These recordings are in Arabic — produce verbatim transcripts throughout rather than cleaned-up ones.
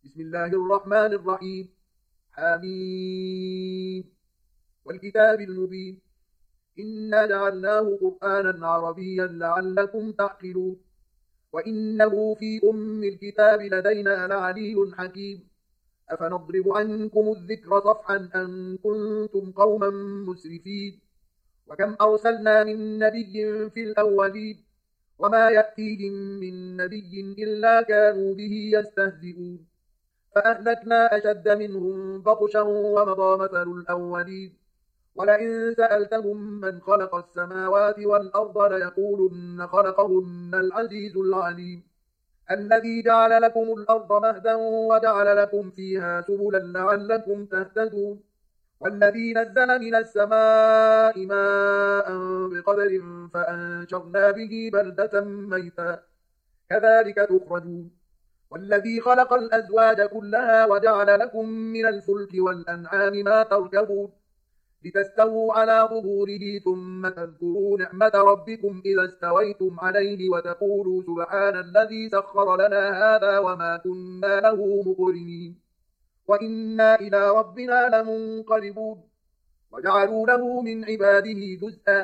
بسم الله الرحمن الرحيم. حميم والكتاب المبين. إنا جعلناه قرآنا عربيا لعلكم تعقلون. وإنه في أم الكتاب لدينا لعلي حكيم. أفنضرب عنكم الذكر صفحا أن كنتم قوما مسرفين. وكم أرسلنا من نبي في الأولين وما يأتيهم من نبي إلا كانوا به يستهزئون. فأهلكنا أشد منهم بطشا ومضى مثل الأولين. ولئن سألتهم من خلق السماوات والأرض ليقولن خلقهن العزيز العليم. الذي جعل لكم الأرض مهدا وجعل لكم فيها سبلا لعلكم تهتدون. والذي نزل من السماء ماء بقدر فأنشرنا به بلدة ميتا كذلك تخرجون. والذي خلق الأزواج كلها وجعل لكم من الفلك والأنعام ما تركبون لتستووا على ظهوره ثم تذكروا نعمة ربكم إذا استويتم عليه وتقولوا سبحان الذي سخر لنا هذا وما كنا له مقرنين وإنا إلى ربنا لمنقلبون. وجعلوا له من عباده جزءا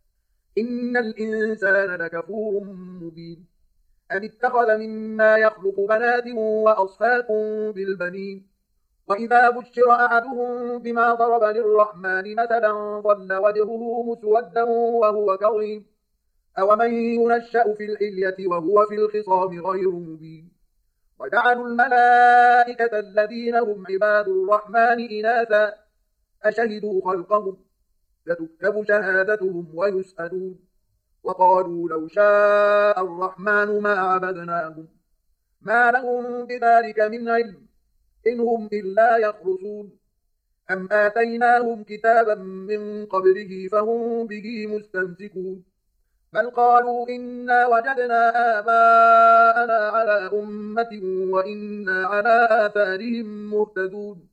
إن الإنسان لكفور مبين. أم اتخذ مما يخلق بنات وأصفاكم بالبنين. وإذا بشر أحدهم بما ضرب للرحمن مثلا ظل وجهه مسودا وهو كظيم. أومن ينشأ في الحلية وهو في الخصام غير مبين. وجعلوا الملائكة الذين هم عباد الرحمن إناثا أشهدوا خلقهم ستكتب شهادتهم ويسألون. وقالوا لو شاء الرحمن ما عبدناهم ما لهم بذلك من علم إن هم إلا يخرصون. أم آتيناهم كتابا من قبله فهم به مستمسكون. بل قالوا إنا وجدنا آباءنا على أمة وإنا على آثارهم مهتدون.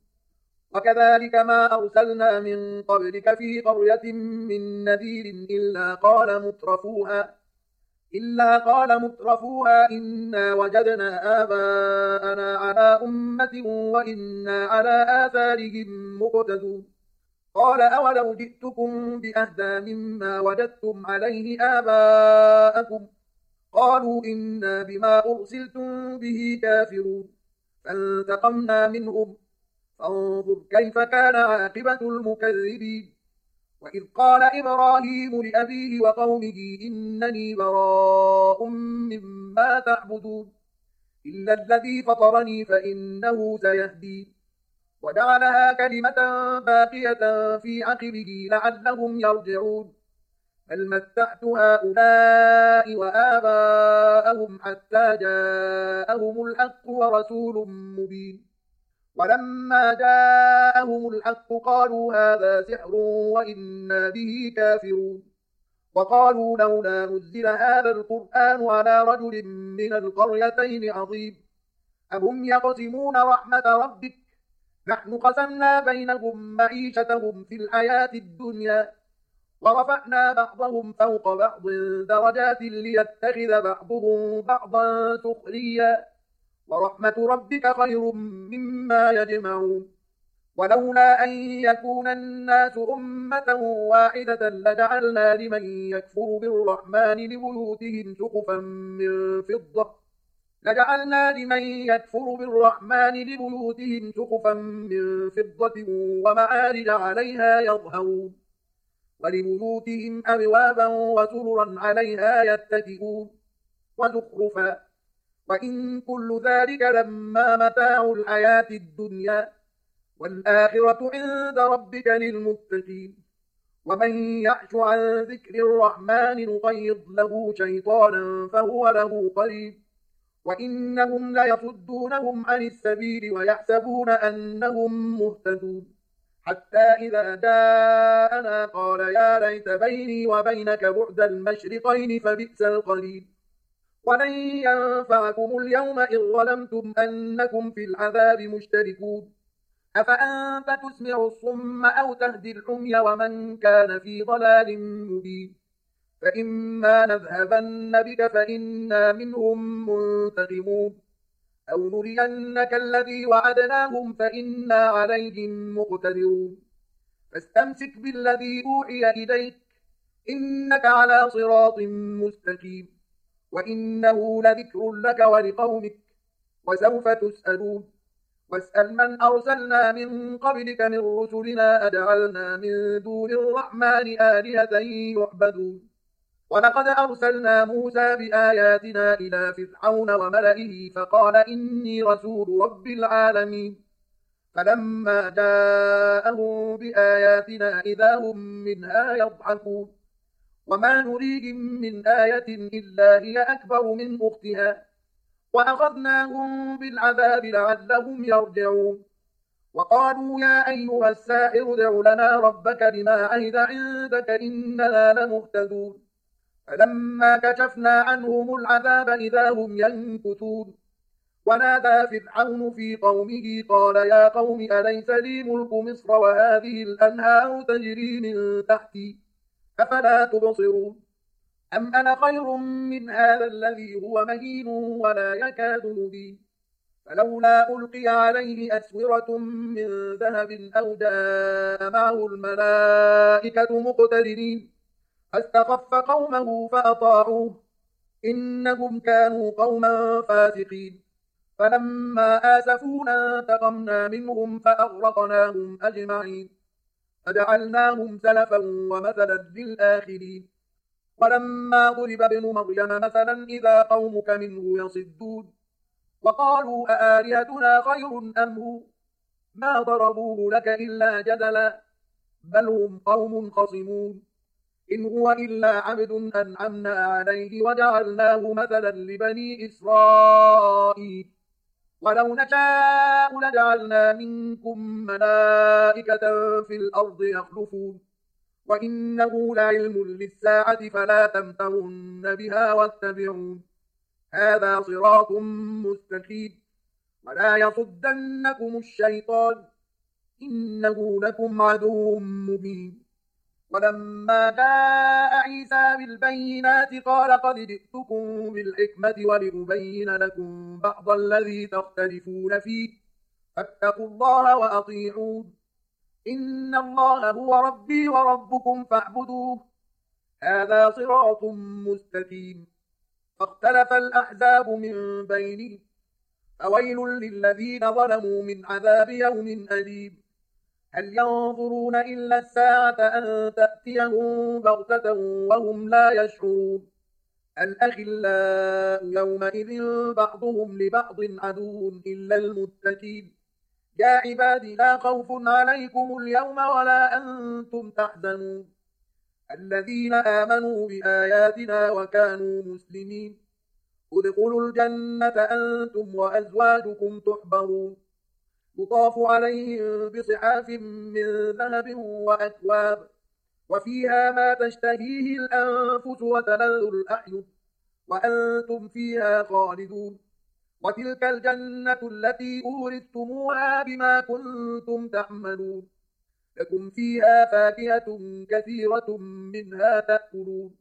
وكذلك ما أرسلنا من قبلك في قرية من نذير إلا قال مترفوها إلا قال مترفوها إنا وجدنا آباءنا على أمة وإنا على آثارهم مقتدون. قال أولو جئتكم بأهدى مما وجدتم عليه آباءكم قالوا إنا بما أرسلتم به كافرون. فانتقمنا منهم فانظر كيف كان عاقبة المكذبين. وإذ قال إبراهيم لأبيه وقومه إنني براء مما تعبدون إلا الذي فطرني فإنه سيهدين. وجعلها كلمة باقية في عقبه لعلهم يرجعون. بل متعت هؤلاء وآباءهم حتى جاءهم الحق ورسول مبين. ولما جاءهم الحق قالوا هذا سحر وإنا به كافرون. وقالوا لولا نزل هذا القرآن على رجل من القريتين عظيم أهم يقسمون رحمة ربك نحن قسمنا بينهم معيشتهم في الحياة الدنيا ورفعنا بعضهم فوق بعض درجات ليتخذ بعضهم بعضا سخريا ورحمة ربك خير مما يجمعون. ولولا أن يكون الناس أمة واحدة لجعلنا لمن يكفر بالرحمن لبيوتهم سقفا من فضة لجعلنا لمن يكفر بالرحمن لبيوتهم سقفا من فضة ومعارج عليها يظهرون. ولبيوتهم أبوابا وسررا عليها يتكئون وزخرفا. وإن كل ذلك لما متاع الحياة الدنيا والآخرة عند ربك للمتقين. ومن يعش عن ذكر الرحمن نقيض له شيطانا فهو له قريب. وإنهم ليصدونهم عن السبيل ويحسبون أنهم مهتدون. حتى إذا جاءنا قال يا ليت بيني وبينك بعد المشرقين فبئس القرين. ولن ينفعكم اليوم إذ ظلمتم أنكم في العذاب مشتركون. أفأنت تسمع الصم أو تهدي العمي ومن كان في ضلال مبين. فإما نذهبن بك فإنا منهم منتقمون أو نرينك الذي وعدناهم فإنا عليهم مقتدرون فاستمسك بالذي أوحي إليك إنك على صراط مستقيم وإنه لذكر لك ولقومك وسوف تسألون واسأل من أرسلنا من قبلك من رسلنا أجعلنا من دون الرحمن آلهة يعبدون ولقد أرسلنا موسى بآياتنا إلى فرعون وملئه فقال إني رسول رب العالمين فلما جاءهم بآياتنا إذا هم منها يضحكون وما نريهم من آية إلا هي أكبر من أختها وأخذناهم بالعذاب لعلهم يرجعون وقالوا يا أيها الساحر ادع لنا ربك بما عهد عندك إننا لمهتدون فلما كشفنا عنهم العذاب إذا هم ينكثون ونادى فرعون في قومه قال يا قوم أليس لي ملك مصر وهذه الأنهار تجري من تحتي أفلا تبصرون أم أنا خير من هذا الذي هو مهين ولا يكاد مبين فلولا ألقي عليه أسورة من ذهب أو جاء معه الملائكة مقترنين فاستخف قومه فأطاعوه إنهم كانوا قوما فاسقين فلما آسفونا انتقمنا منهم فأغرقناهم أجمعين فجعلناهم سلفا ومثلا للآخرين ولما ضرب ابن مريم مثلا إذا قومك منه يصدون وقالوا أآلهتنا خير أم هو ما ضربوه لك إلا جدلا بل هم قوم خصمون إن هو إلا عبد أنعمنا عليه وجعلناه مثلا لبني إسرائيل ولو نشاء لجعلنا منكم ملائكة في الأرض يخلفون وإنه لعلم للساعة فلا تمترن بها واتبعون هذا صراط مستقيم ولا يصدنكم الشيطان إنه لكم عدو مبين ولما جاء عيسى بالبينات قال قد جئتكم بالحكمة ولأبين لكم بعض الذي تختلفون فيه فاتقوا الله وأطيعون إن الله هو ربي وربكم فاعبدوه هذا صراط مستقيم فاختلف الأحزاب من بينهم فويل للذين ظلموا من عذاب يوم أليم هل ينظرون إلا الساعة أن تأتيهم بغتة وهم لا يشعرون الأخلاء يومئذ بعضهم لبعض عدو إلا المتقين يا عبادي لا خوف عليكم اليوم ولا أنتم تحزنون الذين آمنوا بآياتنا وكانوا مسلمين ادخلوا الجنة أنتم وأزواجكم تحبرون يطاف عليهم بصحاف من ذهب وأكواب وفيها ما تشتهيه الأنفس وتلذ الأعين وأنتم فيها خالدون وتلك الجنة التي أورثتموها بما كنتم تعملون لكم فيها فاكهة كثيرة منها تأكلون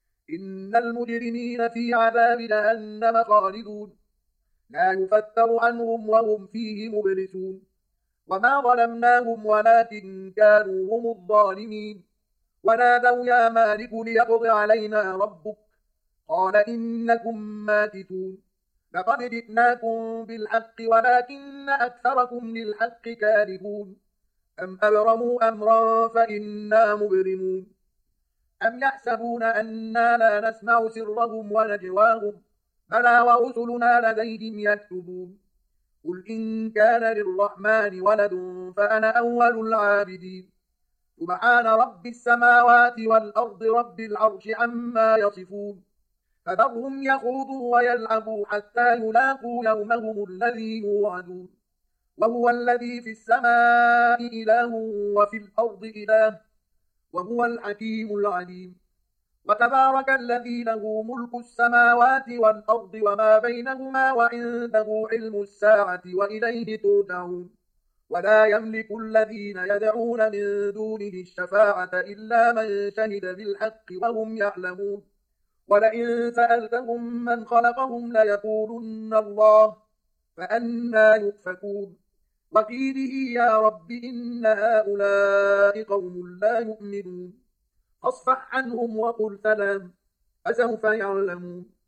إن المجرمين في عذاب جهنم خالدون لا يفتر عنهم وهم فيه مبلسون وما ظلمناهم ولكن كانوا هم الظالمين ونادوا يا مالك ليقض علينا ربك قال إنكم ماكثون لقد جئناكم بالحق ولكن أكثركم للحق كارهون أم أبرموا أمرا فإنا مبرمون أم يحسبون أنا لا نسمع سرهم ونجواهم بلى ورسلنا لديهم يكتبون قل إن كان للرحمن ولد فأنا أول العابدين سبحان رب السماوات والأرض رب العرش عما يصفون فذرهم يخوضوا ويلعبوا حتى يلاقوا يومهم الذي يوعدون وهو الذي في السماء إله وفي الأرض إله وهو الحكيم العليم وتبارك الذي له ملك السماوات والأرض وما بينهما وعنده علم الساعة وإليه ترجعون ولا يملك الذين يدعون من دونه الشفاعة إلا من شهد بالحق وهم يعلمون ولئن سألتهم من خلقهم ليقولن الله فأنى يؤفكون وقيله يا رب إن هؤلاء قوم لا يؤمنون فاصفح عنهم وقل سلام فسوف يعلمون